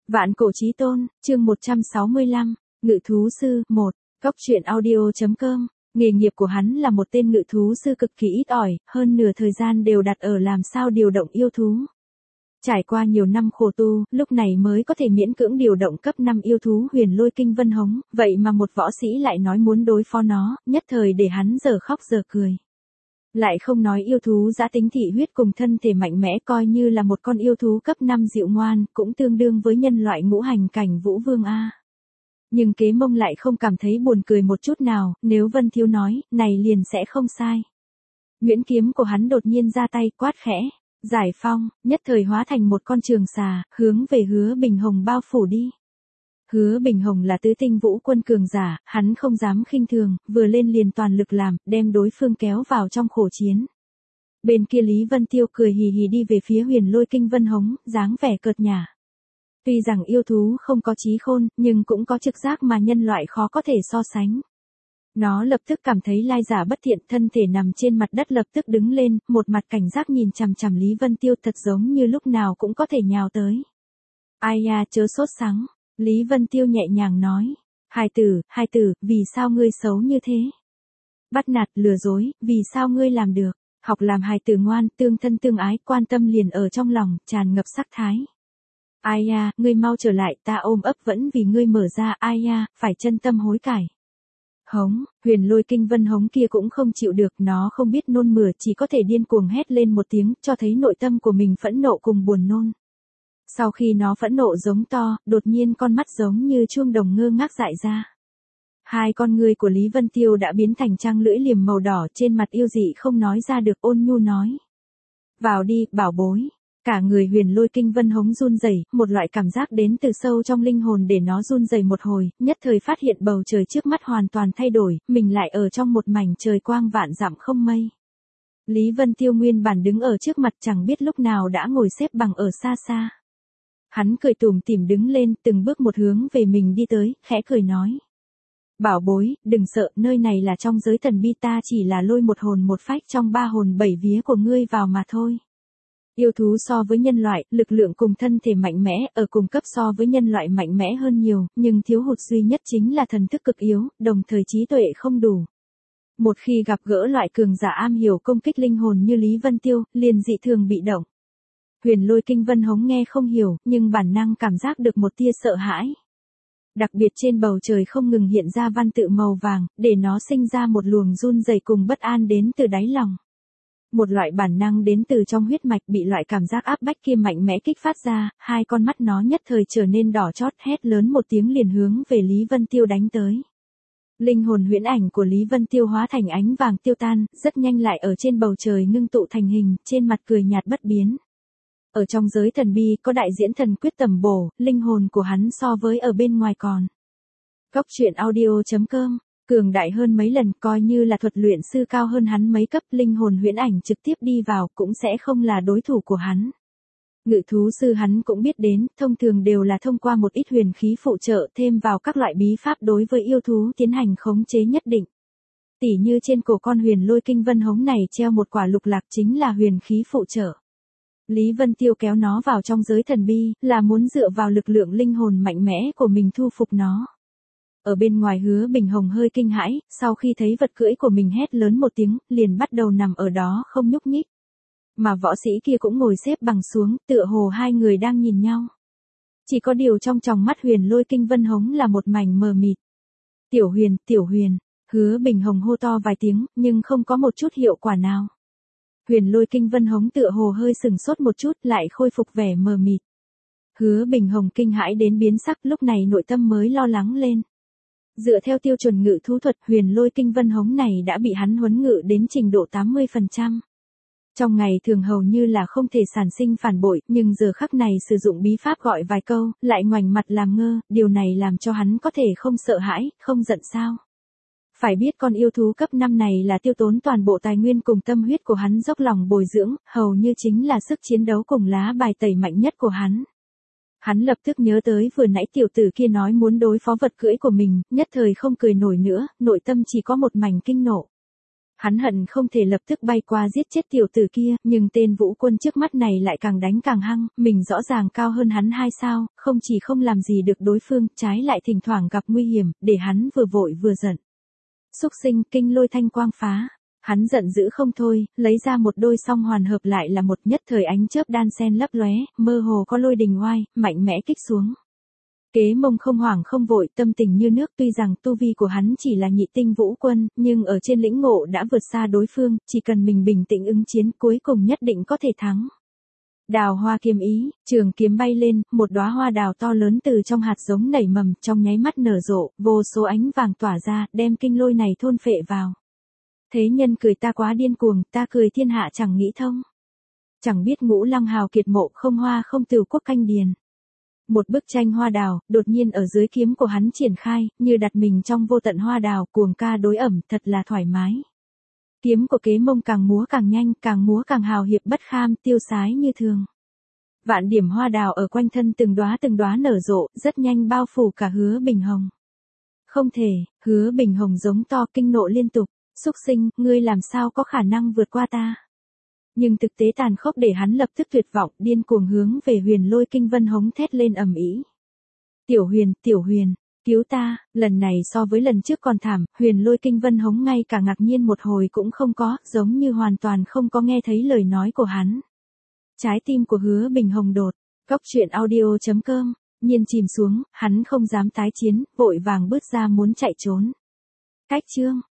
Vạn cổ chí tôn, chương 165, Ngự thú sư, 1, Cóc truyện audio.com. Nghề nghiệp của hắn là một tên ngự thú sư cực kỳ ít ỏi, hơn nửa thời gian đều đặt ở làm sao điều động yêu thú. Trải qua nhiều năm khổ tu, lúc này mới có thể miễn cưỡng điều động cấp 5 yêu thú Huyền Lôi Kinh Vân Hống, vậy mà một võ sĩ lại nói muốn đối phó nó, nhất thời để hắn giờ khóc giờ cười. Lại không nói yêu thú dã tính thị huyết cùng thân thể mạnh mẽ, coi như là một con yêu thú cấp 5 dịu ngoan, cũng tương đương với nhân loại ngũ hành cảnh vũ vương A. Nhưng Kế Mông lại không cảm thấy buồn cười một chút nào, nếu Vân Thiếu nói, này liền sẽ không sai. Nguyễn kiếm của hắn đột nhiên ra tay, quát khẽ, giải phong, nhất thời hóa thành một con trường xà, hướng về Hứa Bình Hồng bao phủ đi. Hứa Bình Hồng là tứ tinh vũ quân cường giả, hắn không dám khinh thường, vừa lên liền toàn lực làm, đem đối phương kéo vào trong khổ chiến. Bên kia Lý Vân Tiêu cười hì hì đi về phía Huyền Lôi Kinh Vân Hống, dáng vẻ cợt nhả. Tuy rằng yêu thú không có trí khôn, nhưng cũng có trực giác mà nhân loại khó có thể so sánh. Nó lập tức cảm thấy lai giả bất thiện, thân thể nằm trên mặt đất lập tức đứng lên, một mặt cảnh giác nhìn chằm chằm Lý Vân Tiêu, thật giống như lúc nào cũng có thể nhào tới. Ai ya, chớ sốt sắng. Lý Vân Tiêu nhẹ nhàng nói, hài tử, vì sao ngươi xấu như thế? Bắt nạt, lừa dối, vì sao ngươi làm được? Học làm hài tử ngoan, tương thân tương ái, quan tâm liền ở trong lòng, tràn ngập sắc thái. Ai ya, ngươi mau trở lại, ta ôm ấp vẫn vì ngươi mở ra, ai ya, phải chân tâm hối cải. Hống, Huyền Lôi Kinh Vân Hống kia cũng không chịu được, nó không biết nôn mửa, chỉ có thể điên cuồng hét lên một tiếng, cho thấy nội tâm của mình phẫn nộ cùng buồn nôn. Sau khi nó phẫn nộ giống to, đột nhiên con mắt giống như chuông đồng ngơ ngác dại ra. Hai con ngươi của Lý Vân Tiêu đã biến thành trăng lưỡi liềm màu đỏ, trên mặt yêu dị không nói ra được, ôn nhu nói. Vào đi, bảo bối. Cả người Huyền Lôi Kinh Vân Hống run rẩy, một loại cảm giác đến từ sâu trong linh hồn để nó run rẩy một hồi, nhất thời phát hiện bầu trời trước mắt hoàn toàn thay đổi, mình lại ở trong một mảnh trời quang vạn dặm không mây. Lý Vân Tiêu nguyên bản đứng ở trước mặt chẳng biết lúc nào đã ngồi xếp bằng ở xa xa. Hắn cười tủm tỉm đứng lên, từng bước một hướng về mình đi tới, khẽ cười nói. Bảo bối, đừng sợ, nơi này là trong giới thần bi, ta chỉ là lôi một hồn một phách trong ba hồn bảy vía của ngươi vào mà thôi. Yêu thú so với nhân loại, lực lượng cùng thân thể mạnh mẽ, ở cùng cấp so với nhân loại mạnh mẽ hơn nhiều, nhưng thiếu hụt duy nhất chính là thần thức cực yếu, đồng thời trí tuệ không đủ. Một khi gặp gỡ loại cường giả am hiểu công kích linh hồn như Lý Vân Tiêu, liền dị thường bị động. Huyền Lôi Kinh Vân Hống nghe không hiểu, nhưng bản năng cảm giác được một tia sợ hãi. Đặc biệt trên bầu trời không ngừng hiện ra văn tự màu vàng, để nó sinh ra một luồng run rẩy cùng bất an đến từ đáy lòng. Một loại bản năng đến từ trong huyết mạch bị loại cảm giác áp bách kia mạnh mẽ kích phát ra, hai con mắt nó nhất thời trở nên đỏ chót, hét lớn một tiếng liền hướng về Lý Vân Tiêu đánh tới. Linh hồn huyễn ảnh của Lý Vân Tiêu hóa thành ánh vàng tiêu tan, rất nhanh lại ở trên bầu trời ngưng tụ thành hình, trên mặt cười nhạt bất biến. Ở trong giới thần bi có đại diễn thần quyết tầm bổ, linh hồn của hắn so với ở bên ngoài còn. Cóc truyện audio.com, cường đại hơn mấy lần, coi như là thuật luyện sư cao hơn hắn mấy cấp, linh hồn huyễn ảnh trực tiếp đi vào cũng sẽ không là đối thủ của hắn. Ngự thú sư hắn cũng biết đến, thông thường đều là thông qua một ít huyền khí phụ trợ thêm vào các loại bí pháp đối với yêu thú tiến hành khống chế nhất định. Tỉ như trên cổ con Huyền Lôi Kinh Vân Hống này treo một quả lục lạc chính là huyền khí phụ trợ. Lý Vân Tiêu kéo nó vào trong giới thần bi, là muốn dựa vào lực lượng linh hồn mạnh mẽ của mình thu phục nó. Ở bên ngoài Hứa Bình Hồng hơi kinh hãi, sau khi thấy vật cưỡi của mình hét lớn một tiếng, liền bắt đầu nằm ở đó không nhúc nhích. Mà võ sĩ kia cũng ngồi xếp bằng xuống, tựa hồ hai người đang nhìn nhau. Chỉ có điều trong tròng mắt Huyền Lôi Kinh Vân Hống là một mảnh mờ mịt. Tiểu Huyền, Hứa Bình Hồng hô to vài tiếng, nhưng không có một chút hiệu quả nào. Huyền Lôi Kinh Vân Hống tựa hồ hơi sừng sốt một chút, lại khôi phục vẻ mờ mịt. Hứa Bình Hồng kinh hãi đến biến sắc, lúc này nội tâm mới lo lắng lên. Dựa theo tiêu chuẩn ngự thú thuật, Huyền Lôi Kinh Vân Hống này đã bị hắn huấn ngự đến trình độ 80%. Trong ngày thường hầu như là không thể sản sinh phản bội, nhưng giờ khắc này sử dụng bí pháp gọi vài câu, lại ngoảnh mặt làm ngơ, điều này làm cho hắn có thể không sợ hãi, không giận sao. Phải biết con yêu thú cấp 5 này là tiêu tốn toàn bộ tài nguyên cùng tâm huyết của hắn dốc lòng bồi dưỡng, hầu như chính là sức chiến đấu cùng lá bài tẩy mạnh nhất của hắn. Hắn lập tức nhớ tới vừa nãy tiểu tử kia nói muốn đối phó vật cưỡi của mình, nhất thời không cười nổi nữa, nội tâm chỉ có một mảnh kinh nộ. Hắn hận không thể lập tức bay qua giết chết tiểu tử kia, nhưng tên Vũ Quân trước mắt này lại càng đánh càng hăng, mình rõ ràng cao hơn hắn 2 sao, không chỉ không làm gì được đối phương, trái lại thỉnh thoảng gặp nguy hiểm, để hắn vừa vội vừa giận. Xúc sinh, kinh lôi thanh quang phá. Hắn giận dữ không thôi, lấy ra một đôi song hoàn hợp lại là một, nhất thời ánh chớp đan sen lấp lóe, mơ hồ có lôi đình oai, mạnh mẽ kích xuống. Kế Mông không hoảng không vội, tâm tình như nước, tuy rằng tu vi của hắn chỉ là nhị tinh Vũ Quân, nhưng ở trên lĩnh ngộ đã vượt xa đối phương, chỉ cần mình bình tĩnh ứng chiến, cuối cùng nhất định có thể thắng. Đào hoa kiếm ý, trường kiếm bay lên, một đóa hoa đào to lớn từ trong hạt giống nảy mầm, trong nháy mắt nở rộ, vô số ánh vàng tỏa ra, đem kinh lôi này thôn phệ vào. Thế nhân cười ta quá điên cuồng, ta cười thiên hạ chẳng nghĩ thông. Chẳng biết Ngũ Lăng hào kiệt mộ không hoa không tửu quốc canh điền. Một bức tranh hoa đào, đột nhiên ở dưới kiếm của hắn triển khai, như đặt mình trong vô tận hoa đào, cuồng ca đối ẩm, thật là thoải mái. Kiếm của Kế Mông càng múa càng nhanh, càng múa càng hào hiệp bất kham, tiêu sái như thường. Vạn điểm hoa đào ở quanh thân từng đóa nở rộ, rất nhanh bao phủ cả Hứa Bình Hồng. Không thể, Hứa Bình Hồng giống to kinh nộ liên tục, xúc sinh, ngươi làm sao có khả năng vượt qua ta. Nhưng thực tế tàn khốc để hắn lập tức tuyệt vọng, điên cuồng hướng về Huyền Lôi Kinh Vân Hống thét lên ầm ĩ. Tiểu Huyền, cứu ta, lần này so với lần trước còn thảm, Huyền Lôi Kinh Vân Hống ngay cả ngạc nhiên một hồi cũng không có, giống như hoàn toàn không có nghe thấy lời nói của hắn. Trái tim của Hứa Bình Hồng đột, góc truyện audio.com, nhiên chìm xuống, hắn không dám tái chiến, vội vàng bước ra muốn chạy trốn. Cách chương